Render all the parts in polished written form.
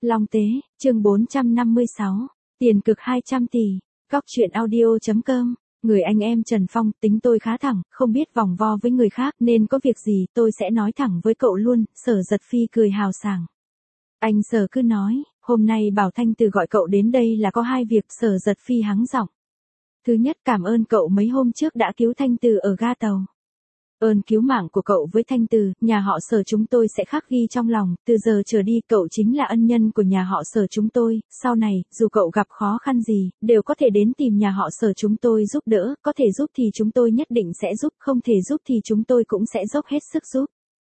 Long Tế, chương 456, tiền cực 200 tỷ, Cóc truyện audio.com, người anh em Trần Phong, tính tôi khá thẳng, không biết vòng vo với người khác nên có việc gì tôi sẽ nói thẳng với cậu luôn, Sở Giật Phi cười hào sảng. Anh Sở cứ nói, hôm nay bảo Thanh Từ gọi cậu đến đây là có hai việc, Sở Giật Phi hắng giọng. Thứ nhất, cảm ơn cậu mấy hôm trước đã cứu Thanh Từ ở ga tàu. Ơn cứu mạng của cậu với Thanh Từ, nhà họ Sở chúng tôi sẽ khắc ghi trong lòng, từ giờ trở đi cậu chính là ân nhân của nhà họ Sở chúng tôi, sau này, dù cậu gặp khó khăn gì, đều có thể đến tìm nhà họ Sở chúng tôi giúp đỡ, có thể giúp thì chúng tôi nhất định sẽ giúp, không thể giúp thì chúng tôi cũng sẽ dốc hết sức giúp.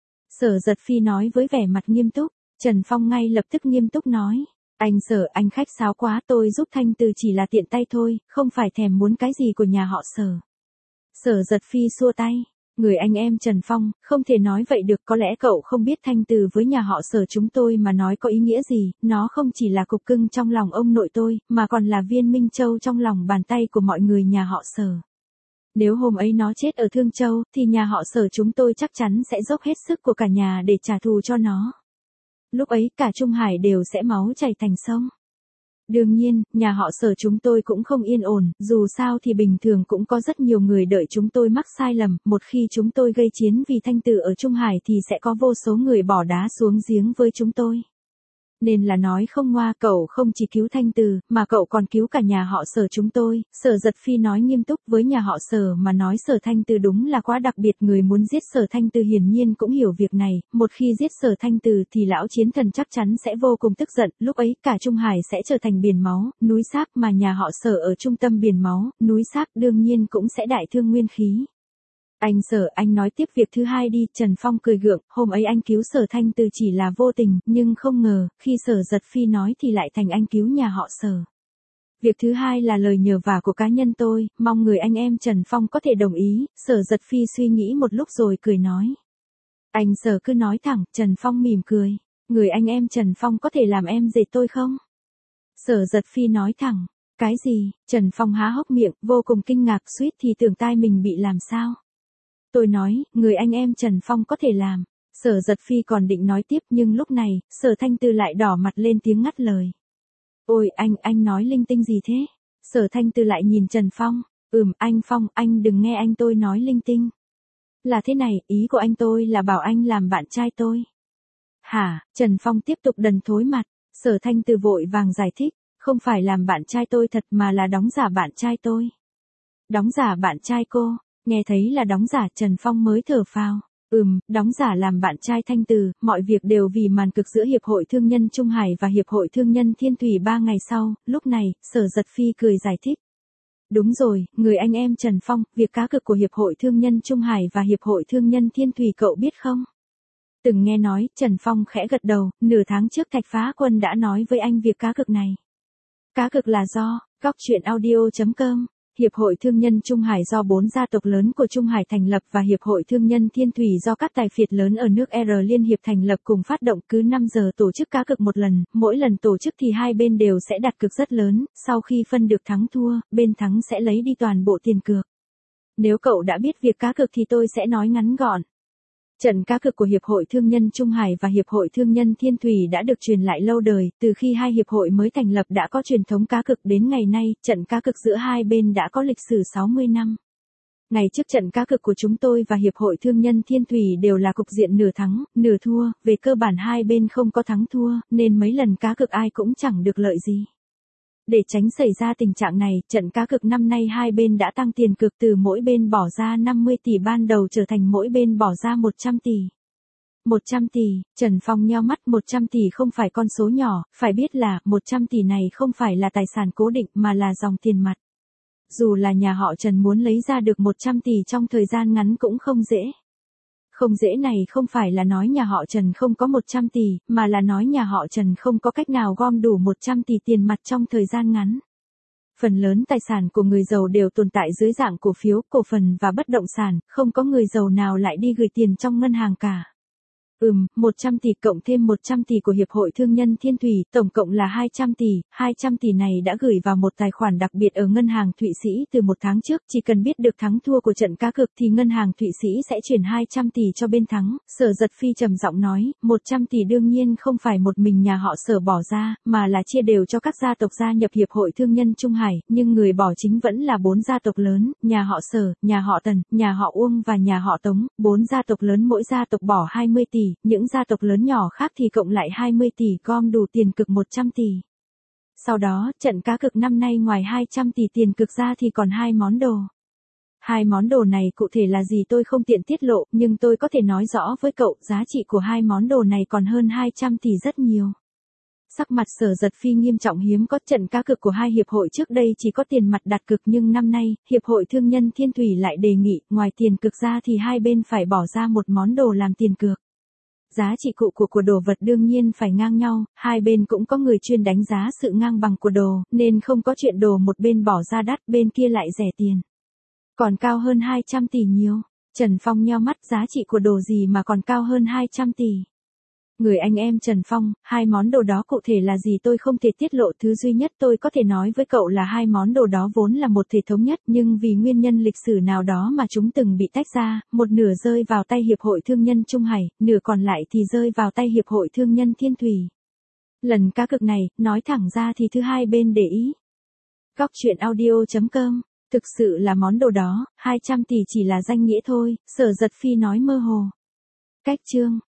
Sở Giật Phi nói với vẻ mặt nghiêm túc, Trần Phong ngay lập tức nghiêm túc nói. Anh Sở, anh khách sáo quá, tôi giúp Thanh Từ chỉ là tiện tay thôi, không phải thèm muốn cái gì của nhà họ Sở. Sở Giật Phi xua tay. Người anh em Trần Phong, không thể nói vậy được, có lẽ cậu không biết Thanh Từ với nhà họ Sở chúng tôi mà nói có ý nghĩa gì, nó không chỉ là cục cưng trong lòng ông nội tôi, mà còn là viên minh châu trong lòng bàn tay của mọi người nhà họ Sở. Nếu hôm ấy nó chết ở Thương Châu, thì nhà họ Sở chúng tôi chắc chắn sẽ dốc hết sức của cả nhà để trả thù cho nó. Lúc ấy cả Trung Hải đều sẽ máu chảy thành sông. Đương nhiên, nhà họ Sở chúng tôi cũng không yên ổn, dù sao thì bình thường cũng có rất nhiều người đợi chúng tôi mắc sai lầm, một khi chúng tôi gây chiến vì Thanh Từ ở Trung Hải thì sẽ có vô số người bỏ đá xuống giếng với chúng tôi. Nên là nói không ngoa, cậu không chỉ cứu Thanh Từ, mà cậu còn cứu cả nhà họ Sở chúng tôi. Sở Giật Phi nói nghiêm túc, với nhà họ Sở mà nói Sở Thanh Từ đúng là quá đặc biệt, người muốn giết Sở Thanh Từ hiển nhiên cũng hiểu việc này, một khi giết Sở Thanh Từ thì lão chiến thần chắc chắn sẽ vô cùng tức giận, lúc ấy cả Trung Hải sẽ trở thành biển máu, núi xác, mà nhà họ Sở ở trung tâm biển máu, núi xác đương nhiên cũng sẽ đại thương nguyên khí. Anh Sở, anh nói tiếp việc thứ hai đi, Trần Phong cười gượng, hôm ấy anh cứu Sở Thanh Từ chỉ là vô tình, nhưng không ngờ, khi Sở Giật Phi nói thì lại thành anh cứu nhà họ Sở. Việc thứ hai là lời nhờ vả của cá nhân tôi, mong người anh em Trần Phong có thể đồng ý, Sở Giật Phi suy nghĩ một lúc rồi cười nói. Anh Sở cứ nói thẳng, Trần Phong mỉm cười, người anh em Trần Phong có thể làm em dệt tôi không? Sở Giật Phi nói thẳng, cái gì? Trần Phong há hốc miệng, vô cùng kinh ngạc, suýt thì tưởng tai mình bị làm sao. Tôi nói, người anh em Trần Phong có thể làm. Sở Giật Phi còn định nói tiếp nhưng lúc này, Sở Thanh Từ lại đỏ mặt lên tiếng ngắt lời. Ôi anh nói linh tinh gì thế? Sở Thanh Từ lại nhìn Trần Phong. Anh Phong, anh đừng nghe anh tôi nói linh tinh. Là thế này, ý của anh tôi là bảo anh làm bạn trai tôi. Hả? Trần Phong tiếp tục đần thối mặt. Sở Thanh Từ vội vàng giải thích, không phải làm bạn trai tôi thật mà là đóng giả bạn trai tôi. Đóng giả bạn trai cô? Nghe thấy là đóng giả, Trần Phong mới thở phào. Đóng giả làm bạn trai Thanh Từ, mọi việc đều vì màn cực giữa Hiệp hội Thương nhân Trung Hải và Hiệp hội Thương nhân Thiên Thủy 3 ngày sau, lúc này, Sở Giật Phi cười giải thích. Đúng rồi, người anh em Trần Phong, việc cá cược của Hiệp hội Thương nhân Trung Hải và Hiệp hội Thương nhân Thiên Thủy cậu biết không? Từng nghe nói, Trần Phong khẽ gật đầu, nửa tháng trước Thạch Phá Quân đã nói với anh việc cá cược này. Cá cược là do, Cóc truyện audio.com. Hiệp hội Thương nhân Trung Hải do 4 gia tộc lớn của Trung Hải thành lập và Hiệp hội Thương nhân Thiên Thủy do các tài phiệt lớn ở nước R liên hiệp thành lập cùng phát động, cứ 5 giờ tổ chức cá cược một lần, mỗi lần tổ chức thì hai bên đều sẽ đặt cược rất lớn, sau khi phân được thắng thua, bên thắng sẽ lấy đi toàn bộ tiền cược. Nếu cậu đã biết việc cá cược thì tôi sẽ nói ngắn gọn. Trận cá cược của Hiệp hội Thương nhân Trung Hải và Hiệp hội Thương nhân Thiên Thủy đã được truyền lại lâu đời, từ khi hai hiệp hội mới thành lập đã có truyền thống cá cược đến ngày nay, trận cá cược giữa hai bên đã có lịch sử 60 năm. Ngày trước trận cá cược của chúng tôi và Hiệp hội Thương nhân Thiên Thủy đều là cục diện nửa thắng, nửa thua, về cơ bản hai bên không có thắng thua, nên mấy lần cá cược ai cũng chẳng được lợi gì. Để tránh xảy ra tình trạng này, trận cá cược năm nay hai bên đã tăng tiền cược từ mỗi bên bỏ ra 50 tỷ ban đầu trở thành mỗi bên bỏ ra 100 tỷ. 100 tỷ, Trần Phong nheo mắt, 100 tỷ không phải con số nhỏ, phải biết là 100 tỷ này không phải là tài sản cố định mà là dòng tiền mặt. Dù là nhà họ Trần muốn lấy ra được 100 tỷ trong thời gian ngắn cũng không dễ. Không dễ này không phải là nói nhà họ Trần không có 100 tỷ, mà là nói nhà họ Trần không có cách nào gom đủ 100 tỷ tiền mặt trong thời gian ngắn. Phần lớn tài sản của người giàu đều tồn tại dưới dạng cổ phiếu, cổ phần và bất động sản, không có người giàu nào lại đi gửi tiền trong ngân hàng cả. 100 tỷ cộng thêm 100 tỷ của Hiệp hội Thương nhân Thiên Thủy, tổng cộng là 200 tỷ, 200 tỷ này đã gửi vào một tài khoản đặc biệt ở ngân hàng Thụy Sĩ từ một tháng trước, chỉ cần biết được thắng thua của trận cá cược thì ngân hàng Thụy Sĩ sẽ chuyển 200 tỷ cho bên thắng. Sở Giật Phi trầm giọng nói, 100 tỷ đương nhiên không phải một mình nhà họ Sở bỏ ra, mà là chia đều cho các gia tộc gia nhập Hiệp hội Thương nhân Trung Hải, nhưng người bỏ chính vẫn là 4 gia tộc lớn, nhà họ Sở, nhà họ Tần, nhà họ Uông và nhà họ Tống, 4 gia tộc lớn mỗi gia tộc bỏ 20 tỷ, những gia tộc lớn nhỏ khác thì cộng lại 20 tỷ gom đủ tiền cực 100 tỷ. Sau đó, trận cá cược năm nay ngoài 200 tỷ tiền cực ra thì còn 2 món đồ. 2 món đồ này cụ thể là gì tôi không tiện tiết lộ, nhưng tôi có thể nói rõ với cậu, giá trị của 2 món đồ này còn hơn 200 tỷ rất nhiều. Sắc mặt Sở Giật Phi nghiêm trọng hiếm có, trận cá cược của hai hiệp hội trước đây chỉ có tiền mặt đặt cược nhưng năm nay, Hiệp hội Thương nhân Thiên Thủy lại đề nghị, ngoài tiền cược ra thì hai bên phải bỏ ra một món đồ làm tiền cược. Giá trị cụ của đồ vật đương nhiên phải ngang nhau, hai bên cũng có người chuyên đánh giá sự ngang bằng của đồ, nên không có chuyện đồ một bên bỏ ra đắt bên kia lại rẻ tiền. Còn cao hơn 200 tỷ nhiều. Trần Phong nheo mắt, giá trị của đồ gì mà còn cao hơn 200 tỷ. Người anh em Trần Phong, 2 món đồ đó cụ thể là gì tôi không thể tiết lộ, thứ duy nhất tôi có thể nói với cậu là 2 món đồ đó vốn là một thể thống nhất, nhưng vì nguyên nhân lịch sử nào đó mà chúng từng bị tách ra, một nửa rơi vào tay Hiệp hội Thương nhân Trung Hải, nửa còn lại thì rơi vào tay Hiệp hội Thương nhân Thiên Thủy. Lần cá cược này, nói thẳng ra thì thứ hai bên để ý. Góc truyện audio.com, thực sự là món đồ đó, 200 tỷ chỉ là danh nghĩa thôi, Sở Giật Phi nói mơ hồ. Cách chương